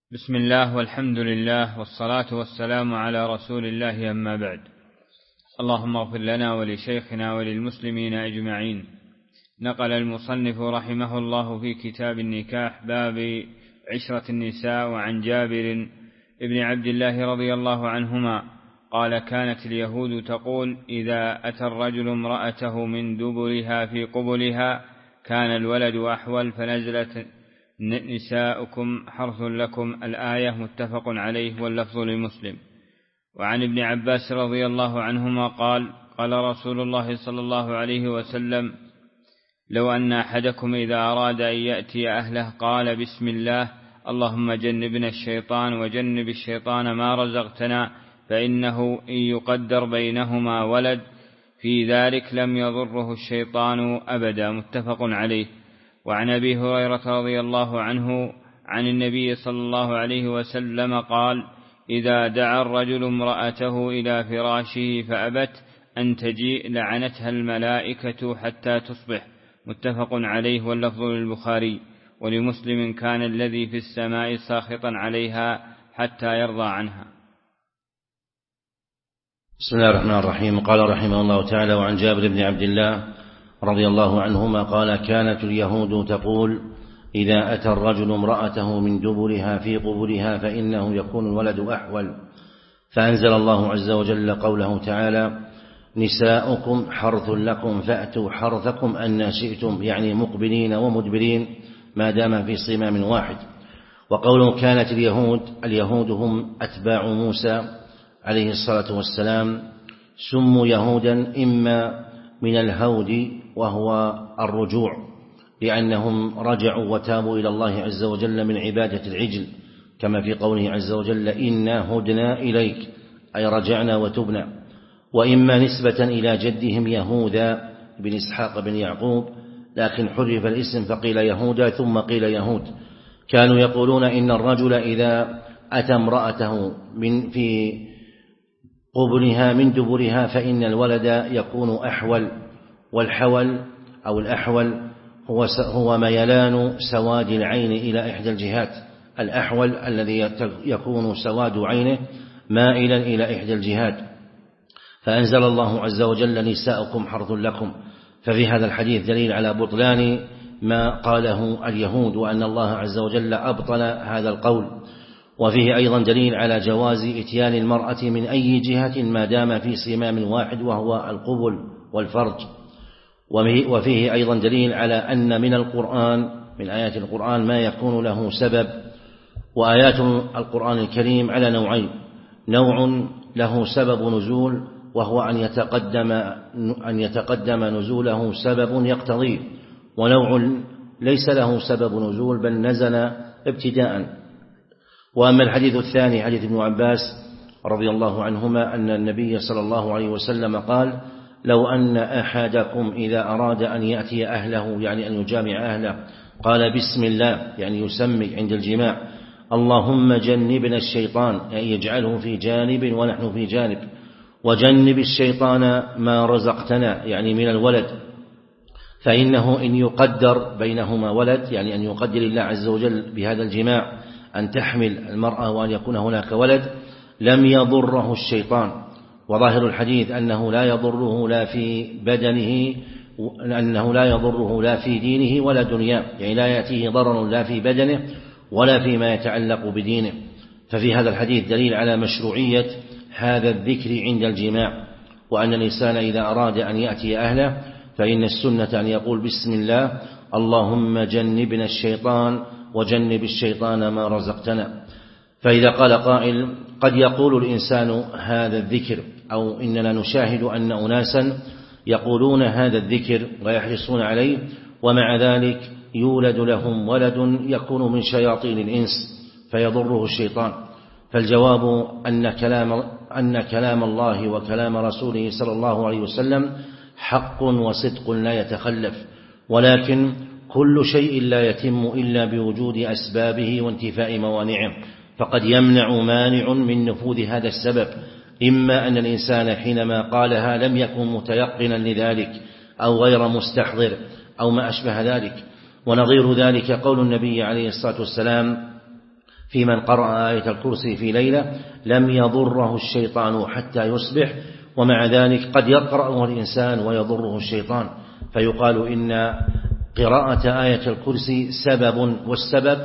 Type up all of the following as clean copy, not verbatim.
بسم الله والحمد لله والصلاة والسلام على رسول الله، أما بعد. اللهم اغفر لنا ولشيخنا وللمسلمين أجمعين. نقل المصنف رحمه الله في كتاب النكاح باب عشرة النساء وعن جابر ابن عبد الله رضي الله عنهما قال: كانت اليهود تقول: إذا أتى الرجل امرأته من دبرها في قبلها كان الولد أحول، فنزلت: نساؤكم حرث لكم، الآية، متفق عليه، واللفظ لمسلم. وعن ابن عباس رضي الله عنهما قال: قال رسول الله صلى الله عليه وسلم: لو أن أحدكم إذا أراد أن يأتي أهله قال: بسم الله، اللهم جنبنا الشيطان وجنب الشيطان ما رزقتنا، فإنه إن يقدر بينهما ولد في ذلك لم يضره الشيطان أبدا، متفق عليه. وعن أبي هريرة رضي الله عنه عن النبي صلى الله عليه وسلم قال: إذا دعا الرجل امرأته إلى فراشه فأبت أن تجيء لعنتها الملائكة حتى تصبح، متفق عليه، واللفظ للبخاري. ولمسلم: كان الذي في السماء ساخطا عليها حتى يرضى عنها. بسم الله الرحمن الرحيم. قال رحمه الله تعالى: وعن جابر بن عبد الله رضي الله عنهما قال: كانت اليهود تقول: إذا أتى الرجل امرأته من دبرها في قبلها فإنه يكون الولد أحول. فأنزل الله عز وجل قوله تعالى: نساؤكم حرث لكم فأتوا حرثكم أن شئتم، يعني مقبلين ومدبرين ما دام في صمام واحد. وقوله كانت اليهود هم أتباع موسى عليه الصلاة والسلام، سموا يهودا إما من الهود وهو الرجوع، لأنهم رجعوا وتابوا إلى الله عز وجل من عبادة العجل، كما في قوله عز وجل: إنا هدنا إليك، أي رجعنا وتبنا. وإما نسبة إلى جدهم يهوذا بن إسحاق بن يعقوب، لكن حرف الاسم فقيل يهودا ثم قيل يهود. كانوا يقولون إن الرجل إذا أتى امرأته في قبلها من دبرها فإن الولد يكون أحول. والحول أو الأحول هو ميلان سواد العين إلى إحدى الجهات، الأحول الذي يكون سواد عينه مائلا إلى إحدى الجهات. فأنزل الله عز وجل: نساؤكم حرث لكم. ففي هذا الحديث دليل على بطلان ما قاله اليهود، وأن الله عز وجل أبطل هذا القول. وفيه أيضا دليل على جواز إتيان المرأة من أي جهة ما دام في صمام واحد، وهو القبل والفرج. وفيه أيضا دليل على أن من آيات القرآن ما يكون له سبب. وآيات القرآن الكريم على نوعين: نوع له سبب نزول وهو أن يتقدم نزوله سبب يقتضيه، ونوع ليس له سبب نزول بل نزل ابتداء. وأما الحديث الثاني حديث ابن عباس رضي الله عنهما أن النبي صلى الله عليه وسلم قال: لو أن أحدكم إذا أراد أن يأتي أهله، يعني أن يجامع أهله، قال: بسم الله، يعني يسمي عند الجماع، اللهم جنبنا الشيطان، يعني يجعله في جانب ونحن في جانب، وجنب الشيطان ما رزقتنا، يعني من الولد، فإنه إن يقدر بينهما ولد، يعني أن يقدر الله عز وجل بهذا الجماع أن تحمل المرأة وأن يكون هناك ولد، لم يضره الشيطان. وظاهر الحديث أنه لا يضره لا في بدنه، أنه لا يضره لا في دينه ولا دنياه، يعني لا يأتيه ضرر لا في بدنه ولا فيما يتعلق بدينه. ففي هذا الحديث دليل على مشروعية هذا الذكر عند الجماع، وأن الإنسان إذا أراد أن يأتي أهله فإن السنة أن يقول: بسم الله، اللهم جنبنا الشيطان وجنب الشيطان ما رزقتنا. فإذا قال قائل: قد يقول الإنسان هذا الذكر، أو إننا نشاهد أن أناسا يقولون هذا الذكر ويحرصون عليه، ومع ذلك يولد لهم ولد يكون من شياطين الإنس فيضره الشيطان. فالجواب أن كلام الله وكلام رسوله صلى الله عليه وسلم حق وصدق لا يتخلف، ولكن كل شيء لا يتم إلا بوجود أسبابه وانتفاء موانعه، فقد يمنع مانع من نفوذ هذا السبب، إما أن الإنسان حينما قالها لم يكن متيقنا لذلك، أو غير مستحضر، أو ما أشبه ذلك. ونظير ذلك قول النبي عليه الصلاة والسلام في من قرأ آية الكرسي في ليلة لم يضره الشيطان حتى يصبح، ومع ذلك قد يقرأه الإنسان ويضره الشيطان، فيقال إن قراءة آية الكرسي سبب، والسبب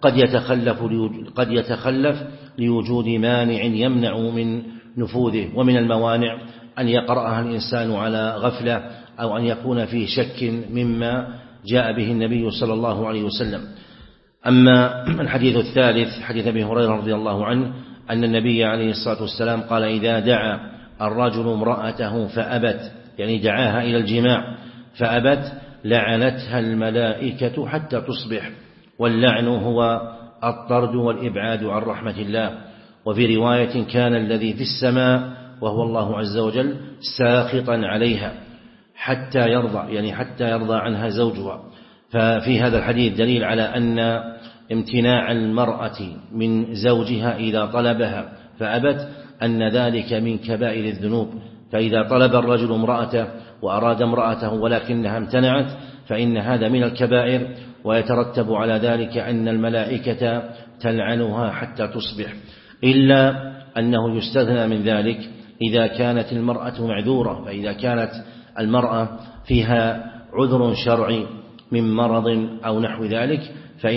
قد يتخلف لوجود مانع يمنع من نفوذه. ومن الموانع أن يقرأها الإنسان على غفلة أو أن يكون فيه شك مما جاء به النبي صلى الله عليه وسلم. أما الحديث الثالث حديث أبي هريرة رضي الله عنه أن النبي عليه الصلاة والسلام قال: إذا دعا الرجل امرأته فأبت، يعني دعاها إلى الجماع فأبت، لعنتها الملائكة حتى تصبح. واللعن هو الطرد والإبعاد عن رحمة الله. وفي رواية: كان الذي في السماء وهو الله عز وجل ساخطا عليها حتى يرضى، يعني حتى يرضى عنها زوجها. ففي هذا الحديث دليل على أن امتناع المرأة من زوجها إذا طلبها فأبت أن ذلك من كبائر الذنوب. فإذا طلب الرجل امرأته وأراد امرأته ولكنها امتنعت فإن هذا من الكبائر، ويترتب على ذلك أن الملائكة تلعنها حتى تصبح، إلا أنه يستثنى من ذلك إذا كانت المرأة معذورة. فإذا كانت المرأة فيها عذر شرعي من مرض أو نحو ذلك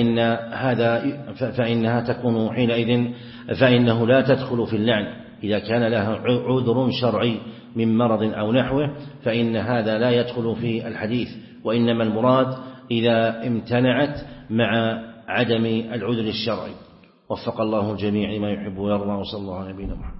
فإنها تكون حينئذ فإنه لا تدخل في اللعن. إذا كان لها عذر شرعي من مرض أو نحوه فإن هذا لا يدخل في الحديث، وإنما المراد إذا امتنعت مع عدم العذر الشرعي. وفق الله الجميع لما يحب ويرضى، وصلى الله على نبينا محمد.